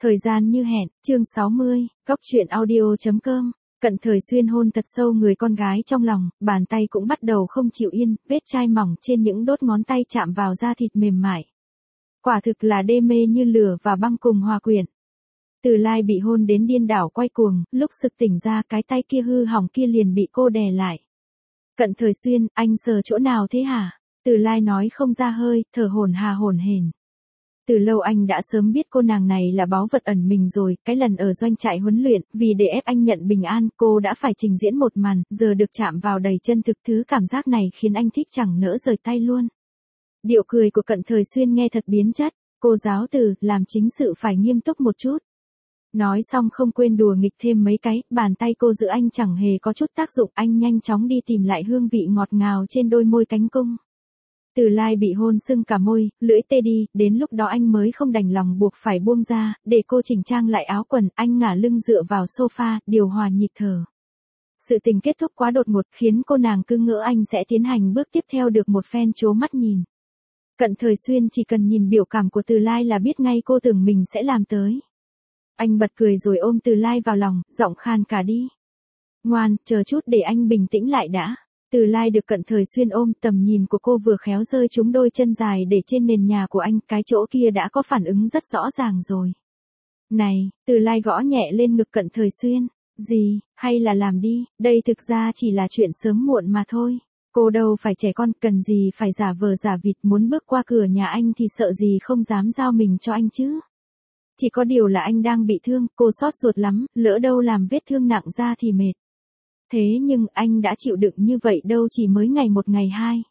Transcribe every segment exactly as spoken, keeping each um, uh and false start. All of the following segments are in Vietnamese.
Thời gian như hẹn, chương sáu mươi, góc truyện audio chấm com. Cận Thời Xuyên hôn thật sâu người con gái trong lòng, bàn tay cũng bắt đầu không chịu yên, vết chai mỏng trên những đốt ngón tay chạm vào da thịt mềm mại. Quả thực là đê mê như lửa và băng cùng hòa quyện. Từ Lai bị hôn đến điên đảo quay cuồng, lúc sực tỉnh ra cái tay kia hư hỏng kia liền bị cô đè lại. Cận Thời Xuyên, anh sờ chỗ nào thế hả? Từ Lai nói không ra hơi, thở hổn hà hổn hển. Từ lâu anh đã sớm biết cô nàng này là báu vật ẩn mình rồi, cái lần ở doanh trại huấn luyện, vì để ép anh nhận bình an, cô đã phải trình diễn một màn, giờ được chạm vào đầy chân thực, thứ cảm giác này khiến anh thích chẳng nỡ rời tay luôn. Điệu cười của Cận Thời Xuyên nghe thật biến chất, cô giáo từ, làm chính sự phải nghiêm túc một chút. Nói xong không quên đùa nghịch thêm mấy cái, bàn tay cô giữ anh chẳng hề có chút tác dụng, anh nhanh chóng đi tìm lại hương vị ngọt ngào trên đôi môi cánh cung. Từ Lai bị hôn sưng cả môi, lưỡi tê đi, đến lúc đó anh mới không đành lòng buộc phải buông ra, để cô chỉnh trang lại áo quần, anh ngả lưng dựa vào sofa, điều hòa nhịp thở. Sự tình kết thúc quá đột ngột khiến cô nàng cứ ngỡ anh sẽ tiến hành bước tiếp theo được một phen trố mắt nhìn. Cận Thời Xuyên chỉ cần nhìn biểu cảm của Từ Lai là biết ngay cô tưởng mình sẽ làm tới. Anh bật cười rồi ôm Từ Lai vào lòng, giọng khan cả đi. Ngoan, chờ chút để anh bình tĩnh lại đã. Từ Lai được Cận Thời Xuyên ôm, tầm nhìn của cô vừa khéo rơi trúng đôi chân dài để trên nền nhà của anh, cái chỗ kia đã có phản ứng rất rõ ràng rồi. Này, Từ Lai gõ nhẹ lên ngực Cận Thời Xuyên. Gì, hay là làm đi, đây thực ra chỉ là chuyện sớm muộn mà thôi. Cô đâu phải trẻ con, cần gì phải giả vờ giả vịt, muốn bước qua cửa nhà anh thì sợ gì không dám giao mình cho anh chứ. Chỉ có điều là anh đang bị thương, cô xót ruột lắm, lỡ đâu làm vết thương nặng ra thì mệt. Thế nhưng anh đã chịu đựng như vậy đâu chỉ mới ngày một ngày hai.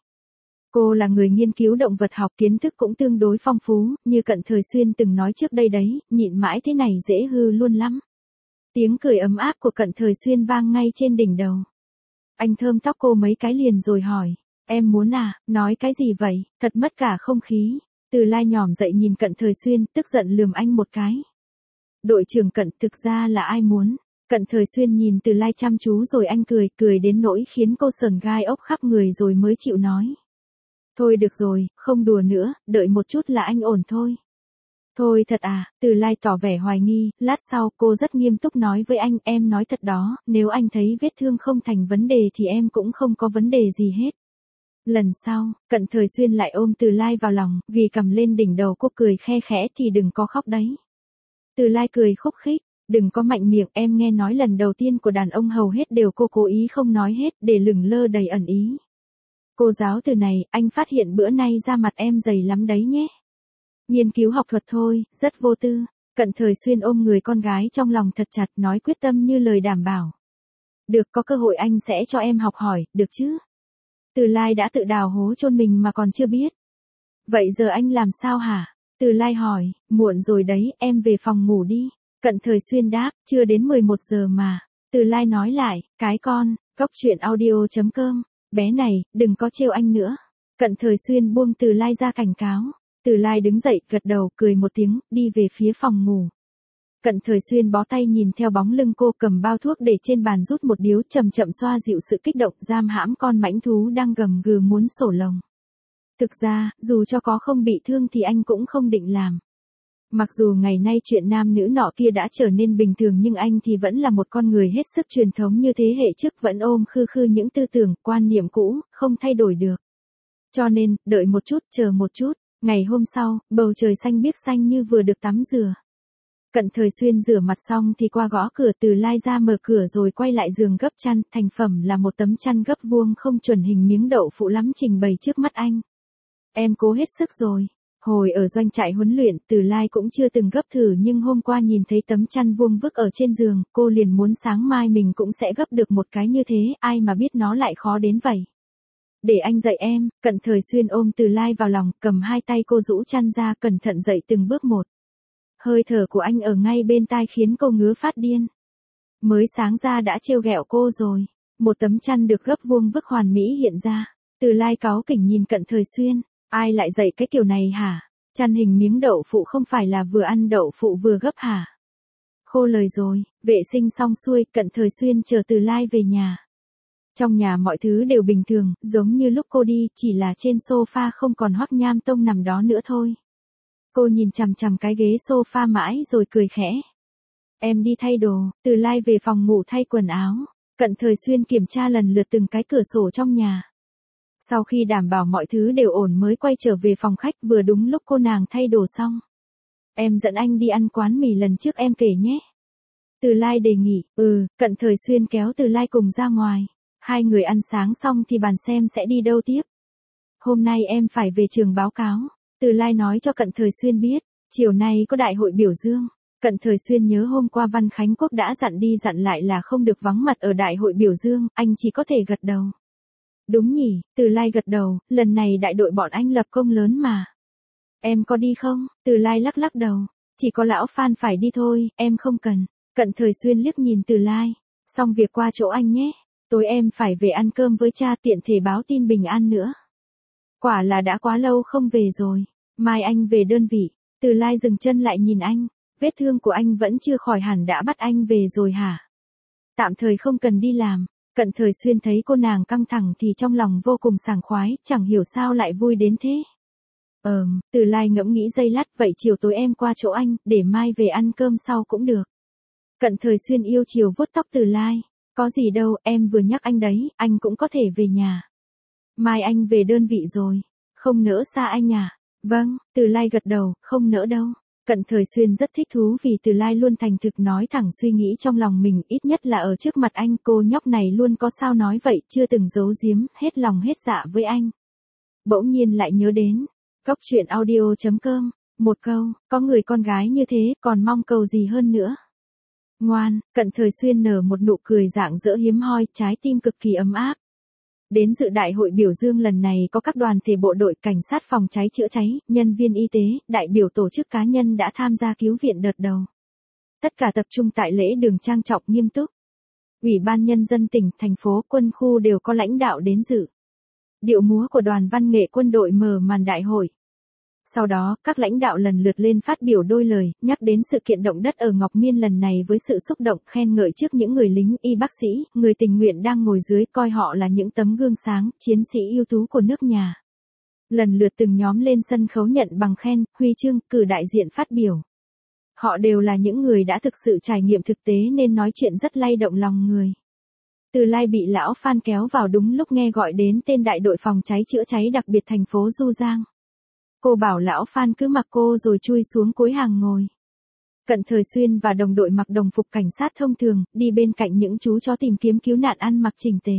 Cô là người nghiên cứu động vật học, kiến thức cũng tương đối phong phú, như Cận Thời Xuyên từng nói trước đây đấy, nhịn mãi thế này dễ hư luôn lắm. Tiếng cười ấm áp của Cận Thời Xuyên vang ngay trên đỉnh đầu. Anh thơm tóc cô mấy cái liền rồi hỏi, em muốn à, nói cái gì vậy, thật mất cả không khí. Từ Lai nhòm dậy nhìn Cận Thời Xuyên, tức giận lườm anh một cái. Đội trưởng Cận, thực ra là ai muốn? Cận Thời Xuyên nhìn Từ Lai chăm chú rồi anh cười, cười đến nỗi khiến cô sờn gai ốc khắp người rồi mới chịu nói. Thôi được rồi, không đùa nữa, đợi một chút là anh ổn thôi. Thôi thật à, Từ Lai tỏ vẻ hoài nghi, lát sau cô rất nghiêm túc nói với anh, em nói thật đó, nếu anh thấy vết thương không thành vấn đề thì em cũng không có vấn đề gì hết. Lần sau, Cận Thời Xuyên lại ôm Từ Lai vào lòng, ghi cầm lên đỉnh đầu cô cười khe khẽ thì đừng có khóc đấy. Từ Lai cười khúc khích. Đừng có mạnh miệng, em nghe nói lần đầu tiên của đàn ông hầu hết đều cô cố ý không nói hết, để lửng lơ đầy ẩn ý. Cô giáo từ này, anh phát hiện bữa nay da mặt em dày lắm đấy nhé. Nghiên cứu học thuật thôi, rất vô tư. Cận Thời Xuyên ôm người con gái trong lòng thật chặt, nói quyết tâm như lời đảm bảo. Được, có cơ hội anh sẽ cho em học hỏi, được chứ? Từ Lai đã tự đào hố chôn mình mà còn chưa biết. Vậy giờ anh làm sao hả? Từ Lai hỏi, muộn rồi đấy, em về phòng ngủ đi. Cận Thời Xuyên đáp, chưa đến mười một giờ mà. Từ Lai nói lại, cái con, góc truyện audio chấm com, bé này, đừng có trêu anh nữa. Cận Thời Xuyên buông Từ Lai ra cảnh cáo. Từ Lai đứng dậy, gật đầu, cười một tiếng, đi về phía phòng ngủ. Cận Thời Xuyên bó tay nhìn theo bóng lưng cô, cầm bao thuốc để trên bàn rút một điếu, chậm chậm xoa dịu sự kích động giam hãm con mãnh thú đang gầm gừ muốn sổ lồng. Thực ra, dù cho có không bị thương thì anh cũng không định làm. Mặc dù ngày nay chuyện nam nữ nọ kia đã trở nên bình thường nhưng anh thì vẫn là một con người hết sức truyền thống như thế hệ trước, vẫn ôm khư khư những tư tưởng, quan niệm cũ, không thay đổi được. Cho nên, đợi một chút, chờ một chút, ngày hôm sau, bầu trời xanh biếc xanh như vừa được tắm rửa. Cận Thời Xuyên rửa mặt xong thì qua gõ cửa, Từ Lai ra mở cửa rồi quay lại giường gấp chăn, thành phẩm là một tấm chăn gấp vuông không chuẩn hình miếng đậu phụ lắm trình bày trước mắt anh. Em cố hết sức rồi. Hồi ở doanh trại huấn luyện, Từ Lai cũng chưa từng gấp thử nhưng hôm qua nhìn thấy tấm chăn vuông vức ở trên giường, cô liền muốn sáng mai mình cũng sẽ gấp được một cái như thế, ai mà biết nó lại khó đến vậy. Để anh dạy em, Cận Thời Xuyên ôm Từ Lai vào lòng, cầm hai tay cô rũ chăn ra cẩn thận dậy từng bước một. Hơi thở của anh ở ngay bên tai khiến cô ngứa phát điên. Mới sáng ra đã trêu ghẹo cô rồi, một tấm chăn được gấp vuông vức hoàn mỹ hiện ra. Từ Lai cáu kỉnh nhìn Cận Thời Xuyên. Ai lại dạy cái kiểu này hả? Chăn hình miếng đậu phụ không phải là vừa ăn đậu phụ vừa gấp hả? Khô lời rồi, vệ sinh xong xuôi, Cận Thời Xuyên chờ Từ Lai về nhà. Trong nhà mọi thứ đều bình thường, giống như lúc cô đi, chỉ là trên sofa không còn Hoắc Nham Tông nằm đó nữa thôi. Cô nhìn chằm chằm cái ghế sofa mãi rồi cười khẽ. Em đi thay đồ, Từ Lai về phòng ngủ thay quần áo. Cận Thời Xuyên kiểm tra lần lượt từng cái cửa sổ trong nhà. Sau khi đảm bảo mọi thứ đều ổn mới quay trở về phòng khách, vừa đúng lúc cô nàng thay đồ xong. Em dẫn anh đi ăn quán mì lần trước em kể nhé. Từ Lai đề nghị. Ừ, Cận Thời Xuyên kéo Từ Lai cùng ra ngoài. Hai người ăn sáng xong thì bàn xem sẽ đi đâu tiếp. Hôm nay em phải về trường báo cáo. Từ Lai nói cho Cận Thời Xuyên biết. Chiều nay có đại hội biểu dương. Cận Thời Xuyên nhớ hôm qua Văn Khánh Quốc đã dặn đi dặn lại là không được vắng mặt ở đại hội biểu dương, anh chỉ có thể gật đầu. Đúng nhỉ, Từ Lai gật đầu, lần này đại đội bọn anh lập công lớn mà. Em có đi không? Từ Lai lắc lắc đầu. Chỉ có lão Phan phải đi thôi, em không cần. Cận Thời Xuyên liếc nhìn Từ Lai. Xong việc qua chỗ anh nhé. Tối em phải về ăn cơm với cha, tiện thể báo tin bình an nữa. Quả là đã quá lâu không về rồi. Mai anh về đơn vị. Từ Lai dừng chân lại nhìn anh. Vết thương của anh vẫn chưa khỏi hẳn đã bắt anh về rồi hả? Tạm thời không cần đi làm. Cận Thời Xuyên thấy cô nàng căng thẳng thì trong lòng vô cùng sảng khoái, chẳng hiểu sao lại vui đến thế. Ờm, Từ Lai ngẫm nghĩ giây lát, vậy chiều tối em qua chỗ anh, để mai về ăn cơm sau cũng được. Cận Thời Xuyên yêu chiều vuốt tóc Từ Lai. Có gì đâu, em vừa nhắc anh đấy, anh cũng có thể về nhà. Mai anh về đơn vị rồi. Không nỡ xa anh à? Vâng, Từ Lai gật đầu, không nỡ đâu. Cận Thời Xuyên rất thích thú vì Từ Lai luôn thành thực nói thẳng suy nghĩ trong lòng mình, ít nhất là ở trước mặt anh. Cô nhóc này luôn có sao nói vậy, chưa từng giấu giếm, hết lòng hết dạ với anh. Bỗng nhiên lại nhớ đến. Góc truyện audio chấm com. Một câu, có người con gái như thế, còn mong cầu gì hơn nữa. Ngoan, Cận Thời Xuyên nở một nụ cười rạng rỡ hiếm hoi, trái tim cực kỳ ấm áp. Đến dự đại hội biểu dương lần này có các đoàn thể bộ đội cảnh sát phòng cháy chữa cháy, nhân viên y tế, đại biểu tổ chức cá nhân đã tham gia cứu viện đợt đầu. Tất cả tập trung tại lễ đường trang trọng nghiêm túc. Ủy ban nhân dân tỉnh, thành phố, quân khu đều có lãnh đạo đến dự. Điệu múa của đoàn văn nghệ quân đội mở màn đại hội. Sau đó, các lãnh đạo lần lượt lên phát biểu đôi lời, nhắc đến sự kiện động đất ở Ngọc Miên lần này với sự xúc động, khen ngợi trước những người lính, y bác sĩ, người tình nguyện đang ngồi dưới, coi họ là những tấm gương sáng, chiến sĩ ưu tú của nước nhà. Lần lượt từng nhóm lên sân khấu nhận bằng khen, huy chương, cử đại diện phát biểu. Họ đều là những người đã thực sự trải nghiệm thực tế nên nói chuyện rất lay động lòng người. Từ Lai bị lão Phan kéo vào đúng lúc nghe gọi đến tên đại đội phòng cháy chữa cháy đặc biệt thành phố Du Giang. Cô bảo lão Phan cứ mặc cô rồi chui xuống cuối hàng ngồi. Cận Thời Xuyên và đồng đội mặc đồng phục cảnh sát thông thường, đi bên cạnh những chú chó tìm kiếm cứu nạn ăn mặc chỉnh tề.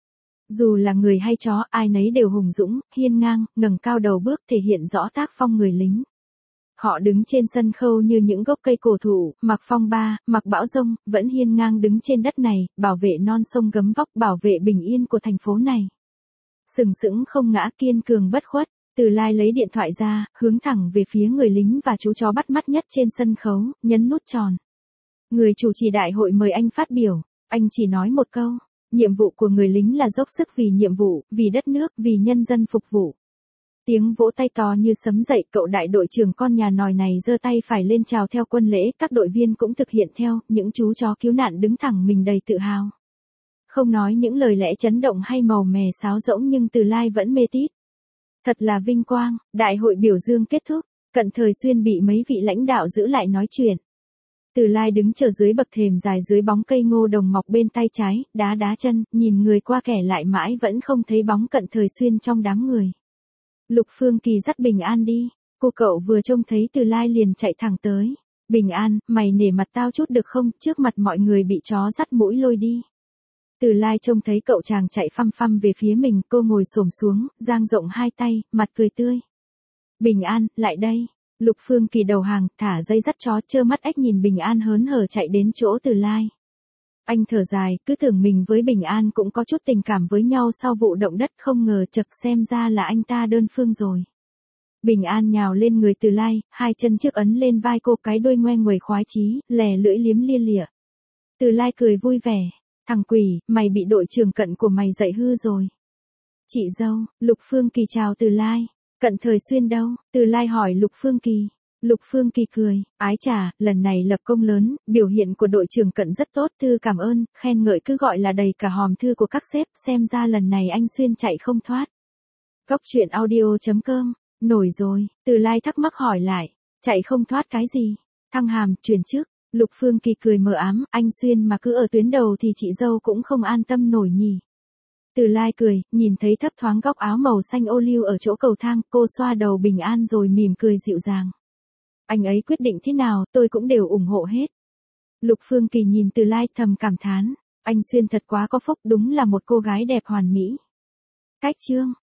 Dù là người hay chó, ai nấy đều hùng dũng, hiên ngang, ngẩng cao đầu bước thể hiện rõ tác phong người lính. Họ đứng trên sân khấu như những gốc cây cổ thụ, mặc phong ba, mặc bão rông, vẫn hiên ngang đứng trên đất này, bảo vệ non sông gấm vóc, bảo vệ bình yên của thành phố này. Sừng sững không ngã, kiên cường bất khuất. Từ Lai lấy điện thoại ra, hướng thẳng về phía người lính và chú chó bắt mắt nhất trên sân khấu, nhấn nút tròn. Người chủ trì đại hội mời anh phát biểu, anh chỉ nói một câu, nhiệm vụ của người lính là dốc sức vì nhiệm vụ, vì đất nước, vì nhân dân phục vụ. Tiếng vỗ tay to như sấm dậy, cậu đại đội trưởng con nhà nòi này giơ tay phải lên chào theo quân lễ, các đội viên cũng thực hiện theo, những chú chó cứu nạn đứng thẳng mình đầy tự hào. Không nói những lời lẽ chấn động hay màu mè sáo rỗng nhưng Từ Lai vẫn mê tít. Thật là vinh quang, đại hội biểu dương kết thúc, Cận Thời Xuyên bị mấy vị lãnh đạo giữ lại nói chuyện. Từ Lai đứng chờ dưới bậc thềm dài dưới bóng cây ngô đồng mọc bên tay trái, đá đá chân, nhìn người qua kẻ lại mãi vẫn không thấy bóng Cận Thời Xuyên trong đám người. Lục Phương Kỳ dắt Bình An đi, cô cậu vừa trông thấy Từ Lai liền chạy thẳng tới. Bình An, mày nể mặt tao chút được không, trước mặt mọi người bị chó dắt mũi lôi đi. Từ Lai trông thấy cậu chàng chạy phăm phăm về phía mình, cô ngồi xổm xuống, dang rộng hai tay, mặt cười tươi. Bình An, lại đây. Lục Phương Kỳ đầu hàng, thả dây dắt chó, trơ mắt ếch nhìn Bình An hớn hở chạy đến chỗ Từ Lai. Anh thở dài, cứ tưởng mình với Bình An cũng có chút tình cảm với nhau sau vụ động đất, không ngờ chật xem ra là anh ta đơn phương rồi. Bình An nhào lên người Từ Lai, hai chân trước ấn lên vai cô, cái đuôi ngoe nguẩy khoái chí, lè lưỡi liếm lia lịa. Từ Lai cười vui vẻ. Thằng quỷ, mày bị đội trưởng Cận của mày dạy hư rồi. Chị dâu, Lục Phương Kỳ chào Từ Lai. Cận Thời Xuyên đâu? Từ Lai hỏi Lục Phương Kỳ. Lục Phương Kỳ cười, ái chà, lần này lập công lớn, biểu hiện của đội trưởng Cận rất tốt, thư cảm ơn, khen ngợi cứ gọi là đầy cả hòm thư của các sếp, xem ra lần này anh Xuyên chạy không thoát. Góc truyện audio chấm com, nổi rồi, Từ Lai thắc mắc hỏi lại. Chạy không thoát cái gì, thăng hàm, chuyển chức. Lục Phương Kỳ cười mờ ám, anh Xuyên mà cứ ở tuyến đầu thì chị dâu cũng không an tâm nổi nhỉ. Từ Lai cười, nhìn thấy thấp thoáng góc áo màu xanh ô liu ở chỗ cầu thang, cô xoa đầu bình an rồi mỉm cười dịu dàng. Anh ấy quyết định thế nào, tôi cũng đều ủng hộ hết. Lục Phương Kỳ nhìn Từ Lai thầm cảm thán, anh Xuyên thật quá có phúc, đúng là một cô gái đẹp hoàn mỹ. Cách chương